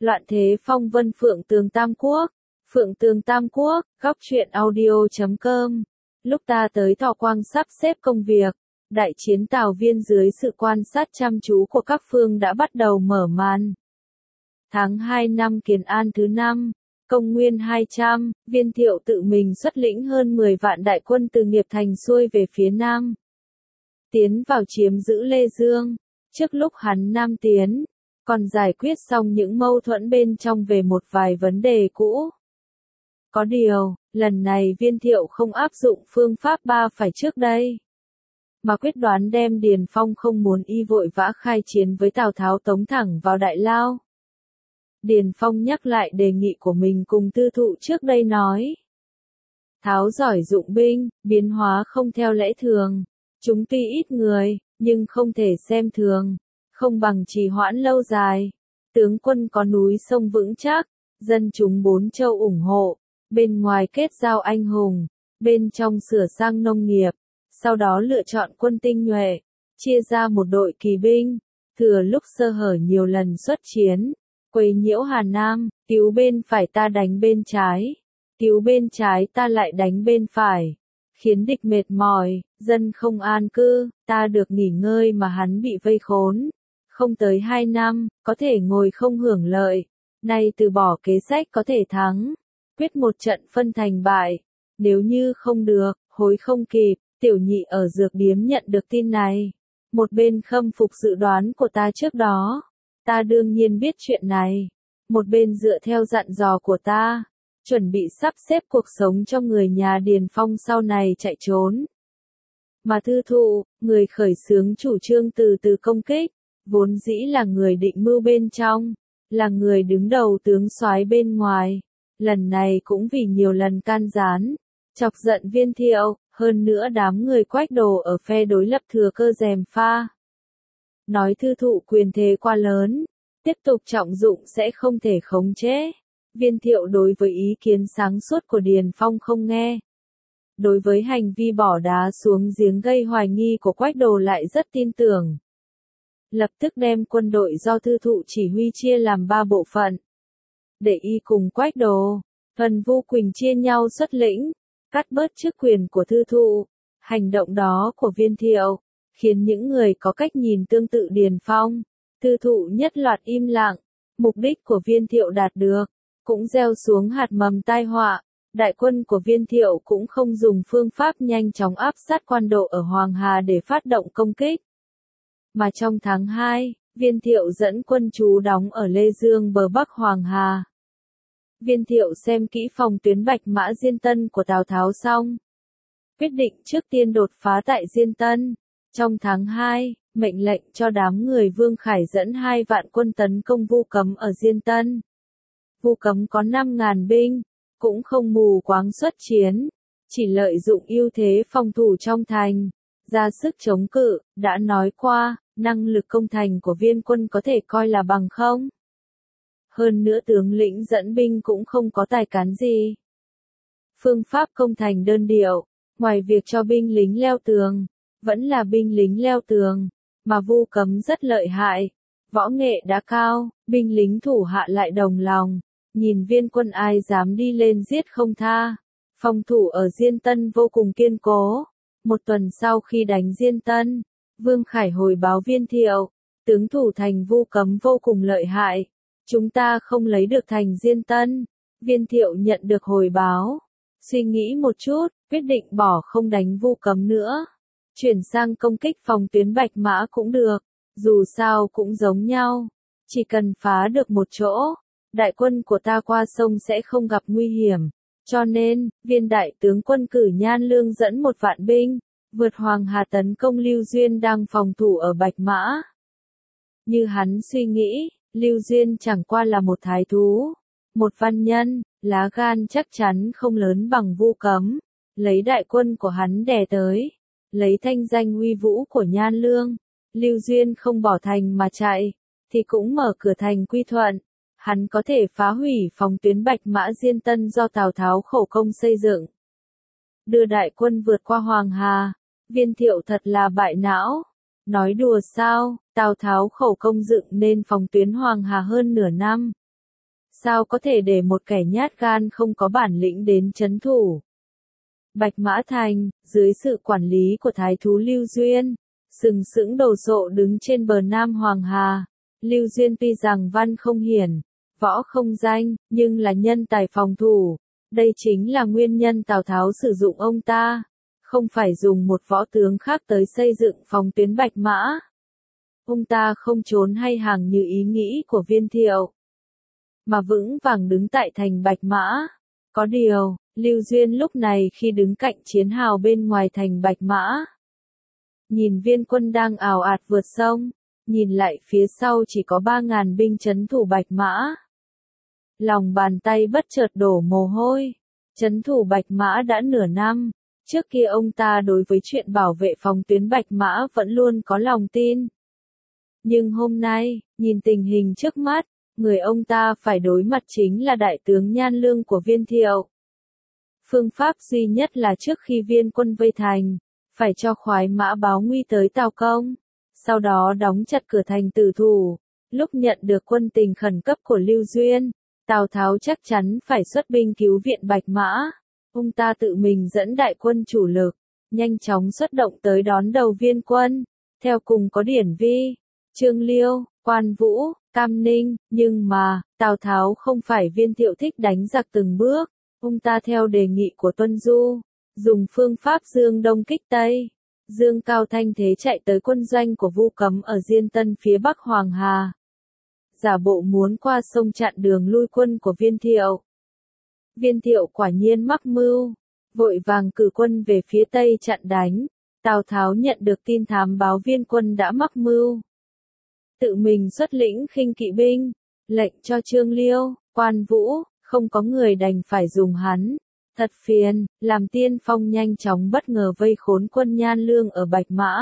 Loạn thế phong vân Phượng Tường Tam Quốc. Phượng Tường Tam Quốc, góc truyện audio.com. Lúc ta tới Thọ Quang sắp xếp công việc, đại chiến Tào Viên dưới sự quan sát chăm chú của các phương đã bắt đầu mở màn. Tháng 2 năm Kiến An thứ 5, công nguyên 200, Viên Thiệu tự mình xuất lĩnh hơn 10 vạn đại quân từ Nghiệp Thành xuôi về phía Nam. Tiến vào chiếm giữ Lê Dương. Trước lúc hắn Nam tiến, còn giải quyết xong những mâu thuẫn bên trong về một vài vấn đề cũ. Có điều, lần này Viên Thiệu không áp dụng phương pháp ba phải trước đây, mà quyết đoán đem Điền Phong không muốn y vội vã khai chiến với Tào Tháo tống thẳng vào Đại Lao. Điền Phong nhắc lại đề nghị của mình cùng Tư Thụ trước đây nói. Tháo giỏi dụng binh, biến hóa không theo lẽ thường. Chúng tuy ít người, nhưng không thể xem thường, không bằng trì hoãn lâu dài. Tướng quân có núi sông vững chắc, dân chúng bốn châu ủng hộ, bên ngoài kết giao anh hùng, bên trong sửa sang nông nghiệp, sau đó lựa chọn quân tinh nhuệ, chia ra một đội kỳ binh, thừa lúc sơ hở nhiều lần xuất chiến, quấy nhiễu Hà Nam, cứu bên phải ta đánh bên trái, cứu bên trái ta lại đánh bên phải, khiến địch mệt mỏi, dân không an cư, ta được nghỉ ngơi mà hắn bị vây khốn. Không tới 2 năm, có thể ngồi không hưởng lợi, nay từ bỏ kế sách có thể thắng, quyết một trận phân thành bại, nếu như không được, hối không kịp. Tiểu Nhị ở Dược Điếm nhận được tin này, một bên khâm phục dự đoán của ta trước đó, ta đương nhiên biết chuyện này, một bên dựa theo dặn dò của ta, chuẩn bị sắp xếp cuộc sống cho người nhà Điền Phong sau này chạy trốn. Mà Tư Thụ, người khởi xướng chủ trương từ từ công kích, vốn dĩ là người định mưu bên trong, là người đứng đầu tướng soái bên ngoài, lần này cũng vì nhiều lần can gián, chọc giận Viên Thiệu, hơn nữa đám người Quách Đồ ở phe đối lập thừa cơ gièm pha. Nói Tư Thụ quyền thế quá lớn, tiếp tục trọng dụng sẽ không thể khống chế. Viên Thiệu đối với ý kiến sáng suốt của Điền Phong không nghe. Đối với hành vi bỏ đá xuống giếng gây hoài nghi của Quách Đồ lại rất tin tưởng. Lập tức đem quân đội do Tư Thụ chỉ huy chia làm 3 bộ phận. Để y cùng Quách Đồ, Thuần Vu Quỳnh chia nhau xuất lĩnh, cắt bớt chức quyền của Tư Thụ. Hành động đó của Viên Thiệu, khiến những người có cách nhìn tương tự Điền Phong, Tư Thụ nhất loạt im lặng. Mục đích của Viên Thiệu đạt được, cũng gieo xuống hạt mầm tai họa. Đại quân của Viên Thiệu cũng không dùng phương pháp nhanh chóng áp sát quan độ ở Hoàng Hà để phát động công kích. Mà trong tháng 2, Viên Thiệu dẫn quân trú đóng ở Lê Dương bờ bắc Hoàng Hà. Viên Thiệu xem kỹ phòng tuyến Bạch Mã Diên Tân của Tào Tháo xong, quyết định trước tiên đột phá tại Diên Tân. Trong tháng 2, mệnh lệnh cho đám người Vương Khải dẫn 2 vạn quân tấn công Vu Cấm ở Diên Tân. Vu Cấm có 5.000 binh, cũng không mù quáng xuất chiến, chỉ lợi dụng ưu thế phòng thủ trong thành, ra sức chống cự. Đã nói qua, năng lực công thành của Viên quân có thể coi là bằng không. Hơn nữa tướng lĩnh dẫn binh cũng không có tài cán gì. Phương pháp công thành đơn điệu, ngoài việc cho binh lính leo tường, vẫn là binh lính leo tường, mà Vu Cấm rất lợi hại, võ nghệ đã cao, binh lính thủ hạ lại đồng lòng, nhìn Viên quân ai dám đi lên giết không tha. Phòng thủ ở Diên Tân vô cùng kiên cố. Một tuần sau khi đánh Diên Tân, Vương Khải hồi báo Viên Thiệu, tướng thủ thành Vu Cấm vô cùng lợi hại, chúng ta không lấy được thành Diên Tân. Viên Thiệu nhận được hồi báo, suy nghĩ một chút, quyết định bỏ không đánh Vu Cấm nữa, chuyển sang công kích phòng tuyến Bạch Mã cũng được, dù sao cũng giống nhau, chỉ cần phá được một chỗ, đại quân của ta qua sông sẽ không gặp nguy hiểm. Cho nên, Viên đại tướng quân cử Nhan Lương dẫn 1 vạn binh, vượt Hoàng Hà tấn công Lưu Duyên đang phòng thủ ở Bạch Mã. Như hắn suy nghĩ, Lưu Duyên chẳng qua là một thái thú, một văn nhân, lá gan chắc chắn không lớn bằng Vu Cấm, lấy đại quân của hắn đè tới, lấy thanh danh uy vũ của Nhan Lương, Lưu Duyên không bỏ thành mà chạy, thì cũng mở cửa thành quy thuận. Hắn có thể phá hủy phòng tuyến Bạch Mã Diên Tân do Tào Tháo khổ công xây dựng. Đưa đại quân vượt qua Hoàng Hà, Viên Thiệu thật là bại não. Nói đùa sao, Tào Tháo khổ công dựng nên phòng tuyến Hoàng Hà hơn nửa năm. sao có thể để một kẻ nhát gan không có bản lĩnh đến trấn thủ. Bạch Mã Thành, dưới sự quản lý của Thái thú Lưu Duyên, sừng sững đồ sộ đứng trên bờ Nam Hoàng Hà. Lưu Duyên tuy rằng văn không hiển, võ không danh, nhưng là nhân tài phòng thủ. Đây chính là nguyên nhân Tào Tháo sử dụng ông ta, không phải dùng một võ tướng khác tới xây dựng phòng tuyến Bạch Mã. Ông ta không trốn hay hàng như ý nghĩ của Viên Thiệu, mà vững vàng đứng tại thành Bạch Mã. Có điều, Lưu Duyên lúc này khi đứng cạnh chiến hào bên ngoài thành Bạch Mã, nhìn viên quân đang ào ạt vượt sông, nhìn lại phía sau chỉ có 3.000 binh trấn thủ Bạch Mã. Lòng bàn tay bất chợt đổ mồ hôi. Trấn thủ Bạch Mã đã nửa năm, trước kia ông ta đối với chuyện bảo vệ phòng tuyến Bạch Mã vẫn luôn có lòng tin. Nhưng hôm nay, nhìn tình hình trước mắt, người ông ta phải đối mặt chính là đại tướng Nhan Lương của Viên Thiệu. Phương pháp duy nhất là trước khi viên quân vây thành, phải cho khoái mã báo nguy tới Tào Công, sau đó đóng chặt cửa thành tử thủ. Lúc nhận được quân tình khẩn cấp của Lưu Duyên, Tào Tháo chắc chắn phải xuất binh cứu viện Bạch Mã. Ông ta tự mình dẫn đại quân chủ lực, nhanh chóng xuất động tới đón đầu viên quân, theo cùng có Điển Vi, Trương Liêu, Quan Vũ, Cam Ninh, nhưng mà, Tào Tháo không phải Viên Thiệu thích đánh giặc từng bước, ông ta theo đề nghị của Tuân Du, dùng phương pháp dương đông kích tây, dương cao thanh thế chạy tới quân doanh của Vu Cấm ở Diên Tân phía bắc Hoàng Hà. Giả bộ muốn qua sông chặn đường lui quân của Viên Thiệu. Viên Thiệu quả nhiên mắc mưu, vội vàng cử quân về phía tây chặn đánh. Tào Tháo nhận được tin thám báo viên quân đã mắc mưu, tự mình xuất lĩnh khinh kỵ binh, lệnh cho Trương Liêu, Quan Vũ, không có người đành phải dùng hắn. Thật phiền, làm tiên phong nhanh chóng bất ngờ vây khốn quân Nhan Lương ở Bạch Mã.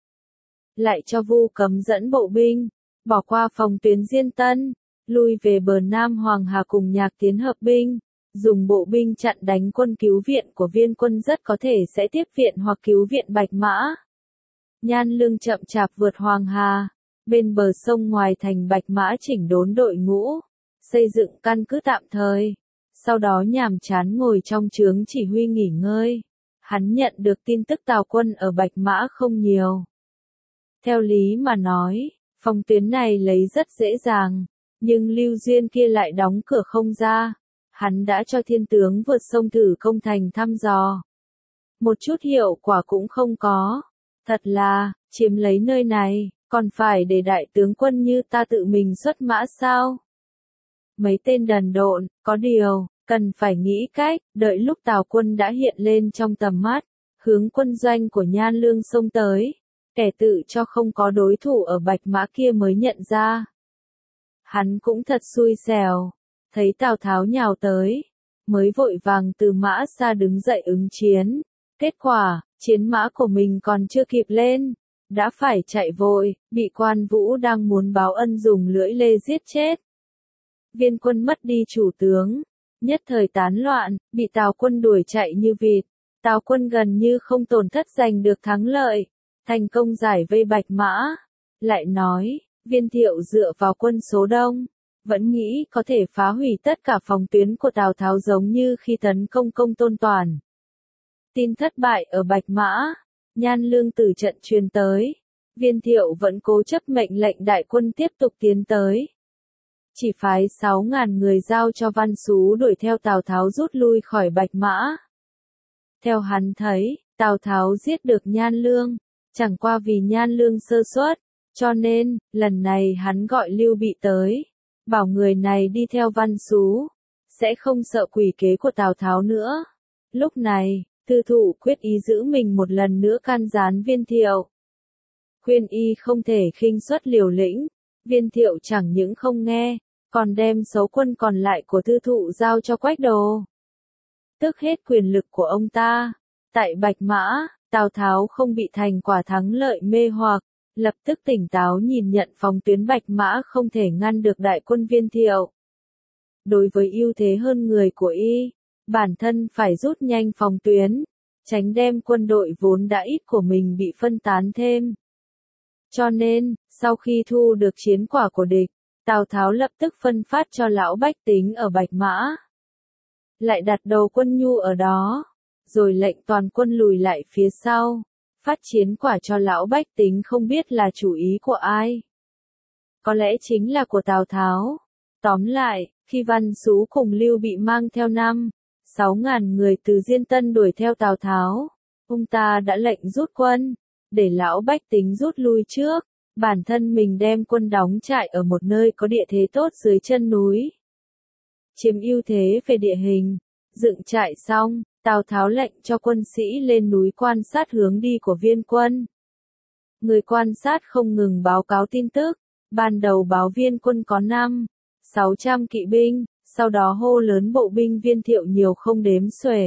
Lại cho Vu Cấm dẫn bộ binh, bỏ qua phòng tuyến Diên Tân, lui về bờ Nam Hoàng Hà cùng Nhạc Tiến hợp binh, dùng bộ binh chặn đánh quân cứu viện của viên quân rất có thể sẽ tiếp viện hoặc cứu viện Bạch Mã. Nhan Lương chậm chạp vượt Hoàng Hà, bên bờ sông ngoài thành Bạch Mã chỉnh đốn đội ngũ, xây dựng căn cứ tạm thời. Sau đó nhàm chán ngồi trong trướng chỉ huy nghỉ ngơi. Hắn nhận được tin tức Tào quân ở Bạch Mã không nhiều. Theo lý mà nói, phòng tuyến này lấy rất dễ dàng, nhưng Lưu Duyên kia lại đóng cửa không ra. Hắn đã cho thiên tướng vượt sông thử công thành thăm dò. Một chút hiệu quả cũng không có. Thật là, chiếm lấy nơi này, còn phải để đại tướng quân như ta tự mình xuất mã sao? Mấy tên đần độn, có điều, cần phải nghĩ cách, đợi lúc Tào quân đã hiện lên trong tầm mắt, hướng quân doanh của Nhan Lương xông tới, kẻ tự cho không có đối thủ ở Bạch Mã kia mới nhận ra. Hắn cũng thật xui xẻo, thấy Tào Tháo nhào tới, mới vội vàng từ mã xa đứng dậy ứng chiến. Kết quả, chiến mã của mình còn chưa kịp lên, đã phải chạy vội, bị Quan Vũ đang muốn báo ân dùng lưỡi lê giết chết. Viên quân mất đi chủ tướng, nhất thời tán loạn, bị Tào quân đuổi chạy như vịt. Tào quân gần như không tổn thất giành được thắng lợi, thành công giải vây Bạch Mã. Lại nói, Viên Thiệu dựa vào quân số đông, vẫn nghĩ có thể phá hủy tất cả phòng tuyến của Tào Tháo giống như khi tấn công Công Tôn Toàn. Tin thất bại ở Bạch Mã, Nhan Lương từ trận truyền tới, Viên Thiệu vẫn cố chấp mệnh lệnh đại quân tiếp tục tiến tới. Chỉ phái 6.000 người giao cho Văn Sú đuổi theo Tào Tháo rút lui khỏi Bạch Mã. Theo hắn thấy, Tào Tháo giết được Nhan Lương, chẳng qua vì Nhan Lương sơ suất, cho nên, lần này hắn gọi Lưu Bị tới, bảo người này đi theo Văn Sú, sẽ không sợ quỷ kế của Tào Tháo nữa. Lúc này, Tư Thụ quyết ý giữ mình một lần nữa can gián Viên Thiệu. Khuyên y không thể khinh suất liều lĩnh, Viên Thiệu chẳng những không nghe, còn đem số quân còn lại của Tư Thụ giao cho Quách Đồ. Tước hết quyền lực của ông ta. Tại Bạch Mã, Tào Tháo không bị thành quả thắng lợi mê hoặc, lập tức tỉnh táo nhìn nhận phòng tuyến Bạch Mã không thể ngăn được đại quân Viên Thiệu. Đối với ưu thế hơn người của y, bản thân phải rút nhanh phòng tuyến, tránh đem quân đội vốn đã ít của mình bị phân tán thêm. Cho nên, sau khi thu được chiến quả của địch, Tào Tháo lập tức phân phát cho lão bách tính ở Bạch Mã. Lại đặt đầu quân nhu ở đó, rồi lệnh toàn quân lùi lại phía sau, phát chiến quả cho lão bách tính không biết là chủ ý của ai. Có lẽ chính là của Tào Tháo. Tóm lại, khi Văn Sú cùng Lưu Bị mang theo 6.000 người từ Diên Tân đuổi theo Tào Tháo, ông ta đã lệnh rút quân, để lão bách tính rút lui trước, bản thân mình đem quân đóng trại ở một nơi có địa thế tốt dưới chân núi. Chiếm ưu thế về địa hình, dựng trại xong, Tào Tháo lệnh cho quân sĩ lên núi quan sát hướng đi của viên quân. Người quan sát không ngừng báo cáo tin tức, ban đầu báo viên quân có 600 kỵ binh, sau đó hô lớn bộ binh Viên Thiệu nhiều không đếm xuể.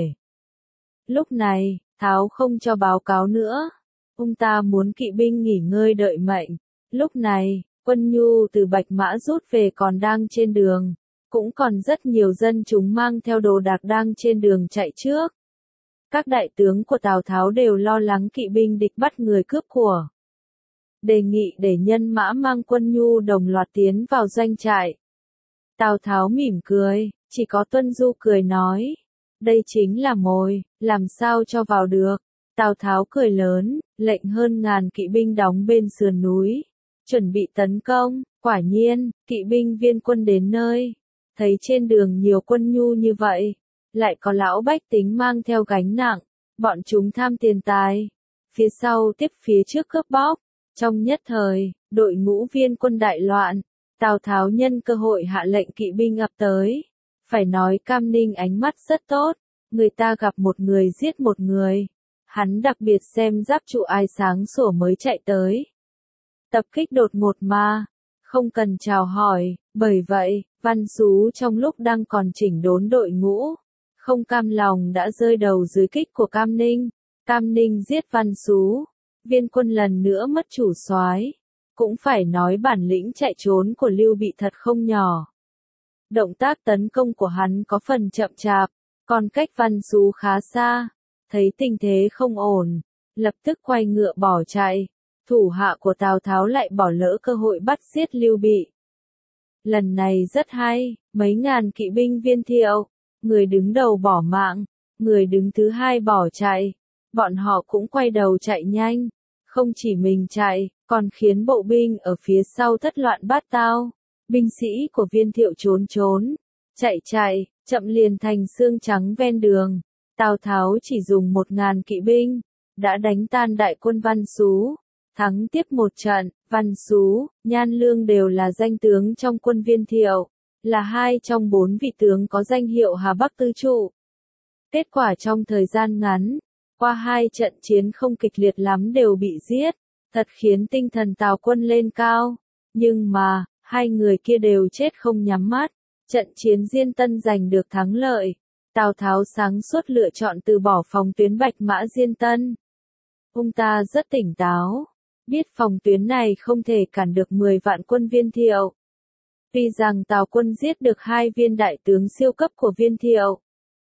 Lúc này, Tháo không cho báo cáo nữa. Ông ta muốn kỵ binh nghỉ ngơi đợi mệnh. Lúc này, quân nhu từ Bạch Mã rút về còn đang trên đường. Cũng còn rất nhiều dân chúng mang theo đồ đạc đang trên đường chạy trước. Các đại tướng của Tào Tháo đều lo lắng kỵ binh địch bắt người cướp của. Đề nghị để nhân mã mang quân nhu đồng loạt tiến vào doanh trại. Tào Tháo mỉm cười, chỉ có Tuân Du cười nói. Đây chính là mồi, làm sao cho vào được. Tào Tháo cười lớn, lệnh hơn 1000 kỵ binh đóng bên sườn núi, chuẩn bị tấn công. Quả nhiên, kỵ binh viên quân đến nơi, thấy trên đường nhiều quân nhu như vậy, lại có lão bách tính mang theo gánh nặng, bọn chúng tham tiền tài, phía sau tiếp phía trước cướp bóc. Trong nhất thời, đội ngũ viên quân đại loạn, Tào Tháo nhân cơ hội hạ lệnh kỵ binh ập tới. Phải nói Cam Ninh ánh mắt rất tốt, người ta gặp một người giết một người. Hắn đặc biệt xem giáp trụ ai sáng sủa mới chạy tới. Tập kích đột ngột mà, không cần chào hỏi, bởi vậy, Văn Sú trong lúc đang còn chỉnh đốn đội ngũ, không cam lòng đã rơi đầu dưới kích của Cam Ninh. Cam Ninh giết Văn Sú, viên quân lần nữa mất chủ soái. Cũng phải nói bản lĩnh chạy trốn của Lưu Bị thật không nhỏ. Động tác tấn công của hắn có phần chậm chạp, còn cách Văn Sú khá xa. Thấy tình thế không ổn, lập tức quay ngựa bỏ chạy. Thủ hạ của Tào Tháo lại bỏ lỡ cơ hội bắt giết Lưu Bị. Lần này rất hay, mấy ngàn kỵ binh Viên Thiệu, người đứng đầu bỏ mạng, người đứng thứ hai bỏ chạy. Bọn họ cũng quay đầu chạy nhanh, không chỉ mình chạy, còn khiến bộ binh ở phía sau thất loạn bát tao. Binh sĩ của Viên Thiệu trốn, chạy, chậm liền thành xương trắng ven đường. Tào Tháo chỉ dùng 1000 kỵ binh, đã đánh tan đại quân Văn Sú, thắng tiếp một trận. Văn Sú, Nhan Lương đều là danh tướng trong quân Viên Thiệu, là 2 trong 4 vị tướng có danh hiệu Hà Bắc Tứ Trụ. Kết quả trong thời gian ngắn, qua 2 trận chiến không kịch liệt lắm đều bị giết, thật khiến tinh thần Tào quân lên cao. Nhưng mà, 2 người kia đều chết không nhắm mắt. Trận chiến Diên Tân giành được thắng lợi. Tào Tháo sáng suốt lựa chọn từ bỏ phòng tuyến Bạch Mã Diên Tân. Ông ta rất tỉnh táo, biết phòng tuyến này không thể cản được 10 vạn quân Viên Thiệu. Tuy rằng Tào quân giết được 2 viên đại tướng siêu cấp của Viên Thiệu,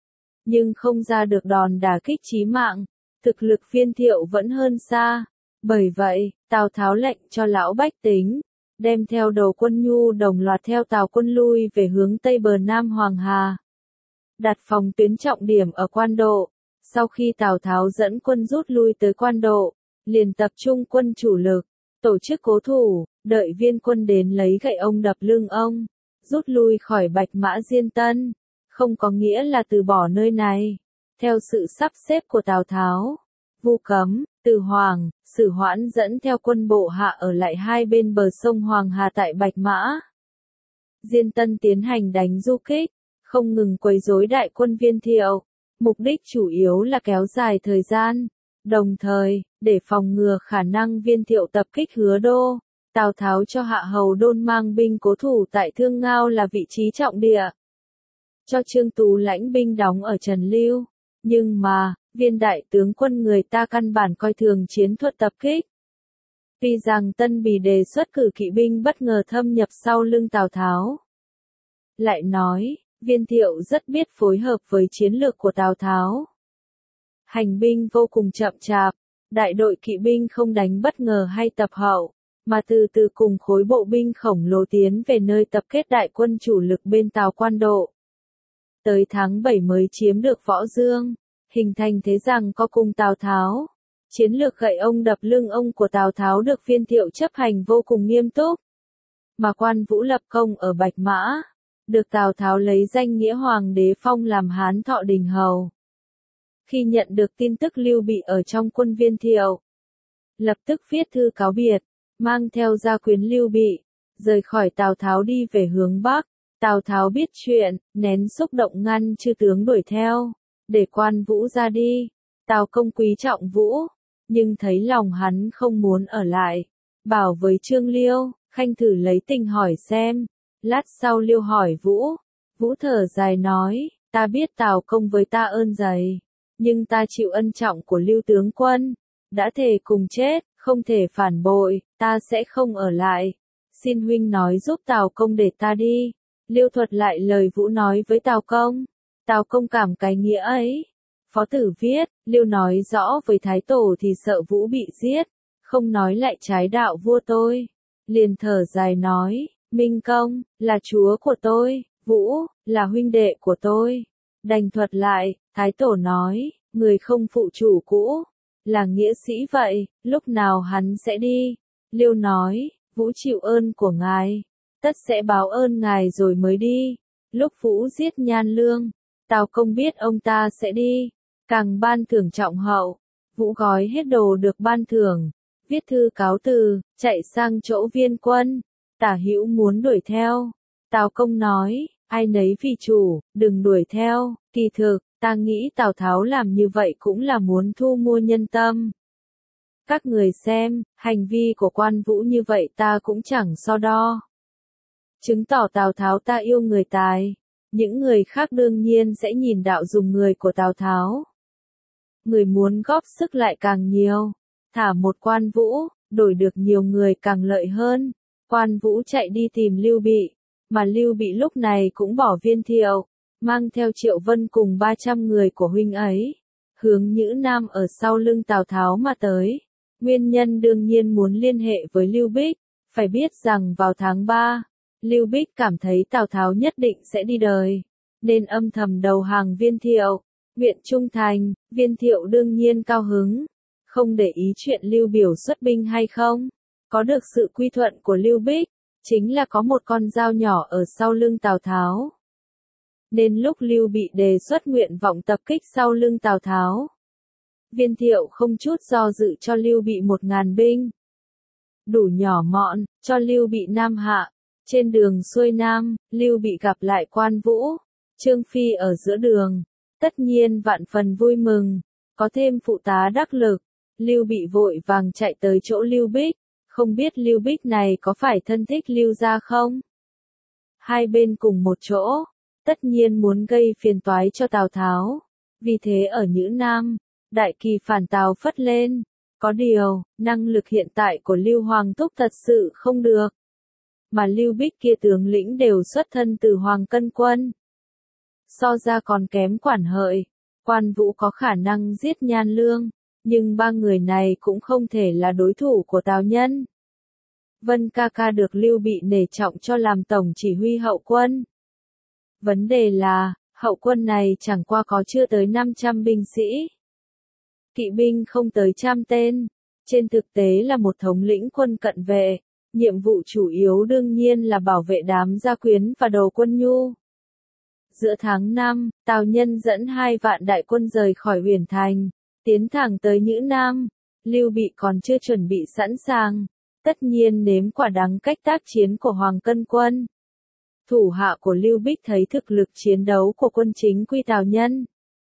nhưng không ra được đòn đả kích chí mạng, thực lực Viên Thiệu vẫn hơn xa. Bởi vậy, Tào Tháo lệnh cho lão bách tính, đem theo đầu quân nhu đồng loạt theo Tào quân lui về hướng tây bờ Nam Hoàng Hà. Đặt phòng tuyến trọng điểm ở Quan Độ. Sau khi Tào Tháo dẫn quân rút lui tới Quan Độ, liền tập trung quân chủ lực, tổ chức cố thủ, đợi viên quân đến lấy gậy ông đập lưng ông, rút lui khỏi Bạch Mã Diên Tân. Không có nghĩa là từ bỏ nơi này. Theo sự sắp xếp của Tào Tháo, Vu Cấm, Từ Hoàng, Sử Hoãn dẫn theo quân bộ hạ ở lại hai bên bờ sông Hoàng Hà tại Bạch Mã Diên Tân tiến hành đánh du kích, không ngừng quấy rối đại quân Viên Thiệu. Mục đích chủ yếu là kéo dài thời gian, đồng thời, để phòng ngừa khả năng Viên Thiệu tập kích Hứa Đô, Tào Tháo cho Hạ Hầu Đôn mang binh cố thủ tại Thương Ngao là vị trí trọng địa. Cho Trương Tú lãnh binh đóng ở Trần Lưu. Nhưng mà, viên đại tướng quân người ta căn bản coi thường chiến thuật tập kích. Tuy rằng Tân Bì đề xuất cử kỵ binh bất ngờ thâm nhập sau lưng Tào Tháo. Lại nói, Viên Thiệu rất biết phối hợp với chiến lược của Tào Tháo. Hành binh vô cùng chậm chạp, đại đội kỵ binh không đánh bất ngờ hay tập hậu, mà từ từ cùng khối bộ binh khổng lồ tiến về nơi tập kết đại quân chủ lực bên Tào Quan Độ. Tới tháng 7 mới chiếm được Võ Dương, hình thành thế rằng có cùng Tào Tháo. Chiến lược gậy ông đập lưng ông của Tào Tháo được Viên Thiệu chấp hành vô cùng nghiêm túc. Mà Quan Vũ lập công ở Bạch Mã, được Tào Tháo lấy danh nghĩa hoàng đế phong làm Hán Thọ Đình Hầu. Khi nhận được tin tức Lưu Bị ở trong quân Viên Thiệu, lập tức viết thư cáo biệt, mang theo gia quyến Lưu Bị, rời khỏi Tào Tháo đi về hướng Bắc. Tào Tháo biết chuyện, nén xúc động ngăn chư tướng đuổi theo, để Quan Vũ ra đi. Tào Công quý trọng Vũ, nhưng thấy lòng hắn không muốn ở lại, bảo với Trương Liêu, khanh thử lấy tình hỏi xem. Lát sau Liêu hỏi Vũ, Vũ thở dài nói, ta biết Tào Công với ta ơn dày, nhưng ta chịu ân trọng của Lưu tướng quân, đã thề cùng chết, không thể phản bội, ta sẽ không ở lại. Xin huynh nói giúp Tào Công để ta đi. Liêu thuật lại lời Vũ nói với Tào Công. Tào Công cảm cái nghĩa ấy. Phó Tử viết, Liêu nói rõ với Thái Tổ thì sợ Vũ bị giết, không nói lại trái đạo vua tôi. Liền thở dài nói, Minh Công, là chúa của tôi, Vũ, là huynh đệ của tôi. Đành thuật lại, Thái Tổ nói, người không phụ chủ cũ, là nghĩa sĩ vậy, lúc nào hắn sẽ đi? Liêu nói, Vũ chịu ơn của ngài, tất sẽ báo ơn ngài rồi mới đi. Lúc Vũ giết Nhan Lương, Tào Công biết ông ta sẽ đi, càng ban thưởng trọng hậu. Vũ gói hết đồ được ban thưởng, viết thư cáo từ, chạy sang chỗ Viên Quân. Tả Hữu muốn đuổi theo. Tào Công nói, ai nấy vì chủ, đừng đuổi theo. Kỳ thực, ta nghĩ Tào Tháo làm như vậy cũng là muốn thu mua nhân tâm. Các người xem, hành vi của Quan Vũ như vậy ta cũng chẳng so đo. Chứng tỏ Tào Tháo ta yêu người tài. Những người khác đương nhiên sẽ nhìn đạo dùng người của Tào Tháo. Người muốn góp sức lại càng nhiều. Thả một Quan Vũ, đổi được nhiều người càng lợi hơn. Quan Vũ chạy đi tìm Lưu Bị, mà Lưu Bị lúc này cũng bỏ Viên Thiệu, mang theo Triệu Vân cùng 300 người của huynh ấy, hướng Nhữ Nam ở sau lưng Tào Tháo mà tới. Nguyên nhân đương nhiên muốn liên hệ với Lưu Bích, phải biết rằng vào tháng 3, Lưu Bích cảm thấy Tào Tháo nhất định sẽ đi đời, nên âm thầm đầu hàng Viên Thiệu, nguyện trung thành. Viên Thiệu đương nhiên cao hứng, không để ý chuyện Lưu Biểu xuất binh hay không. Có được sự quy thuận của Lưu Bích, chính là có một con dao nhỏ ở sau lưng Tào Tháo. Nên lúc Lưu Bị đề xuất nguyện vọng tập kích sau lưng Tào Tháo, Viên Thiệu không chút do dự cho Lưu Bị 1000 binh. Đủ nhỏ mọn, cho Lưu Bị Nam hạ. Trên đường xuôi Nam, Lưu Bị gặp lại Quan Vũ, Trương Phi ở giữa đường. Tất nhiên vạn phần vui mừng, có thêm phụ tá đắc lực. Lưu Bị vội vàng chạy tới chỗ Lưu Bích. Không biết Lưu Bích này có phải thân thích Lưu gia không? Hai bên cùng một chỗ, tất nhiên muốn gây phiền toái cho Tào Tháo. Vì thế ở Nhữ Nam, đại kỳ phản Tào phất lên. Có điều, năng lực hiện tại của Lưu Hoàng Thúc thật sự không được. Mà Lưu Bích kia tướng lĩnh đều xuất thân từ Hoàng Cân Quân. So ra còn kém Quản Hợi. Quan Vũ có khả năng giết Nhan Lương, nhưng ba người này cũng không thể là đối thủ của Tào Nhân. Vân ca ca được Lưu Bị nể trọng cho làm tổng chỉ huy hậu quân. Vấn đề là, hậu quân này chẳng qua có chưa tới 500 binh sĩ. Kỵ binh không tới 100 tên. Trên thực tế là một thống lĩnh quân cận vệ. Nhiệm vụ chủ yếu đương nhiên là bảo vệ đám gia quyến và đầu quân nhu. Giữa tháng 5, Tào Nhân dẫn 2 vạn đại quân rời khỏi Uyển Thành, tiến thẳng tới Nhữ Nam. Lưu Bị còn chưa chuẩn bị sẵn sàng, tất nhiên nếm quả đắng cách tác chiến của Hoàng Cân Quân. Thủ hạ của Lưu Bích thấy thực lực chiến đấu của quân chính quy Tào Nhân,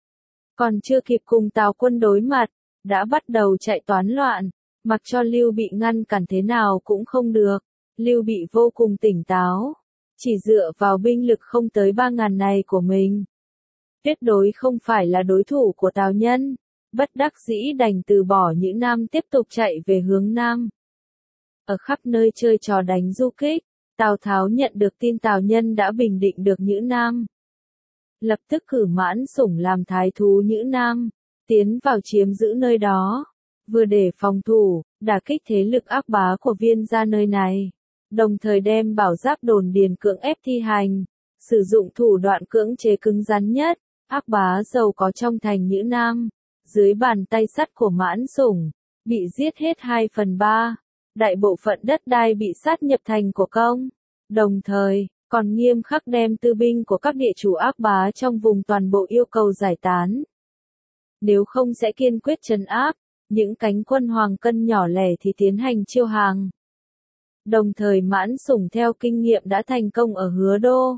còn chưa kịp cùng Tào quân đối mặt, đã bắt đầu chạy toán loạn, mặc cho Lưu Bị ngăn cản thế nào cũng không được. Lưu Bị vô cùng tỉnh táo, chỉ dựa vào binh lực không tới 3000 này của mình, tuyệt đối không phải là đối thủ của Tào Nhân. Bất đắc dĩ đành từ bỏ Nhữ Nam tiếp tục chạy về hướng Nam. Ở khắp nơi chơi trò đánh du kích, Tào Tháo nhận được tin Tào Nhân đã bình định được Nhữ Nam. Lập tức cử Mãn Sủng làm thái thú Nhữ Nam, tiến vào chiếm giữ nơi đó. vừa để phòng thủ, đả kích thế lực ác bá của Viên gia nơi này, đồng thời đem bảo giáp đồn điền cưỡng ép thi hành, sử dụng thủ đoạn cưỡng chế cứng rắn nhất, ác bá giàu có trong thành Nhữ Nam, dưới bàn tay sắt của Mãn Sủng, bị giết hết 2/3, đại bộ phận đất đai bị sát nhập thành của công, đồng thời, còn nghiêm khắc đem tư binh của các địa chủ ác bá trong vùng toàn bộ yêu cầu giải tán. Nếu không sẽ kiên quyết trấn áp, những cánh quân Hoàng Cân nhỏ lẻ thì tiến hành chiêu hàng. Đồng thời Mãn Sủng theo kinh nghiệm đã thành công ở Hứa Đô.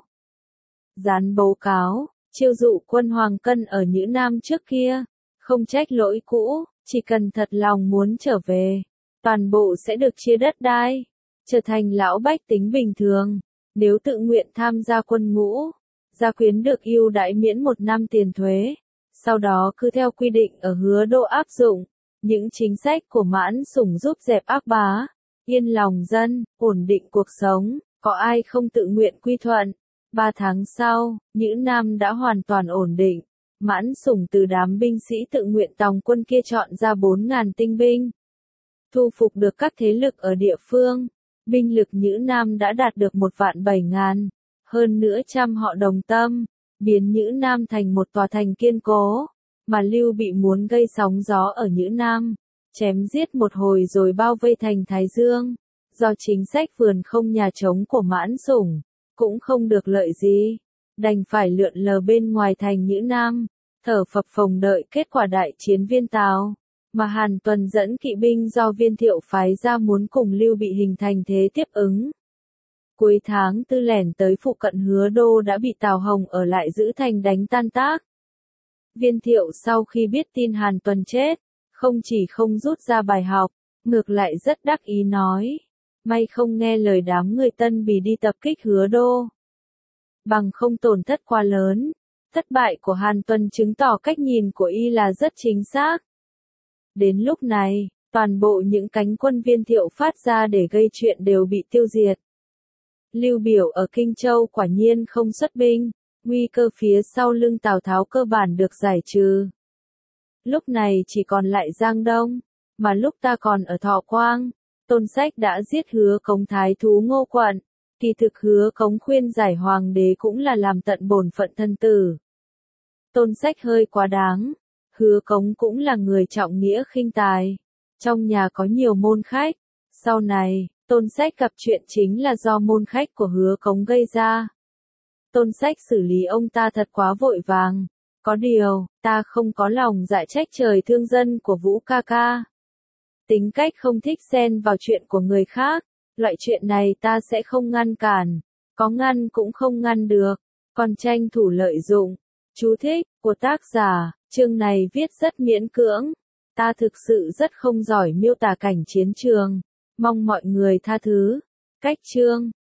Dán báo cáo, chiêu dụ quân Hoàng Cân ở Nhữ Nam trước kia, không trách lỗi cũ, chỉ cần thật lòng muốn trở về, toàn bộ sẽ được chia đất đai, trở thành lão bách tính bình thường. Nếu tự nguyện tham gia quân ngũ, gia quyến được ưu đãi miễn 1 năm tiền thuế, sau đó cứ theo quy định ở Hứa Đô áp dụng. Những chính sách của Mãn Sủng giúp dẹp ác bá, yên lòng dân, ổn định cuộc sống, có ai không tự nguyện quy thuận. 3 tháng sau, Nhữ Nam đã hoàn toàn ổn định. Mãn Sủng từ đám binh sĩ tự nguyện tòng quân kia chọn ra 4.000 tinh binh, thu phục được các thế lực ở địa phương. Binh lực Nhữ Nam đã đạt được 1.700.000, hơn nữa trăm họ đồng tâm, biến Nhữ Nam thành một tòa thành kiên cố. Mà Lưu Bị muốn gây sóng gió ở Nhữ Nam, chém giết một hồi rồi bao vây thành Thái Dương. Do chính sách vườn không nhà trống của Mãn Sủng, cũng không được lợi gì, đành phải lượn lờ bên ngoài thành Nhữ Nam, thở phập phồng đợi kết quả đại chiến Viên Tào. Mà Hàn Tuần dẫn kỵ binh do Viên Thiệu phái ra muốn cùng Lưu Bị hình thành thế tiếp ứng. Cuối tháng 4 lẻn tới phụ cận Hứa Đô đã bị Tào Hồng ở lại giữ thành đánh tan tác. Viên Thiệu sau khi biết tin Hàn Tuần chết, không chỉ không rút ra bài học, ngược lại rất đắc ý nói, may không nghe lời đám người Tân Bì đi tập kích Hứa Đô. Bằng không tổn thất quá lớn, thất bại của Hàn Tuần chứng tỏ cách nhìn của y là rất chính xác. Đến lúc này, toàn bộ những cánh quân Viên Thiệu phát ra để gây chuyện đều bị tiêu diệt. Lưu Biểu ở Kinh Châu quả nhiên không xuất binh, nguy cơ phía sau lưng Tào Tháo cơ bản được giải trừ. Lúc này chỉ còn lại Giang Đông, mà lúc ta còn ở Thọ Quang, Tôn Sách đã giết Hứa Cống thái thú Ngô Quận, kỳ thực Hứa Cống khuyên giải hoàng đế cũng là làm tận bổn phận thân tử. Tôn Sách hơi quá đáng, Hứa Cống cũng là người trọng nghĩa khinh tài, trong nhà có nhiều môn khách, sau này, Tôn Sách gặp chuyện chính là do môn khách của Hứa Cống gây ra. Tôn Sách xử lý ông ta thật quá vội vàng, có điều, ta không có lòng dạ trách trời thương dân của Vũ ca ca. Tính cách không thích xen vào chuyện của người khác, loại chuyện này ta sẽ không ngăn cản, có ngăn cũng không ngăn được, còn tranh thủ lợi dụng. Chú thích của tác giả, chương này viết rất miễn cưỡng, ta thực sự rất không giỏi miêu tả cảnh chiến trường, mong mọi người tha thứ. Cách chương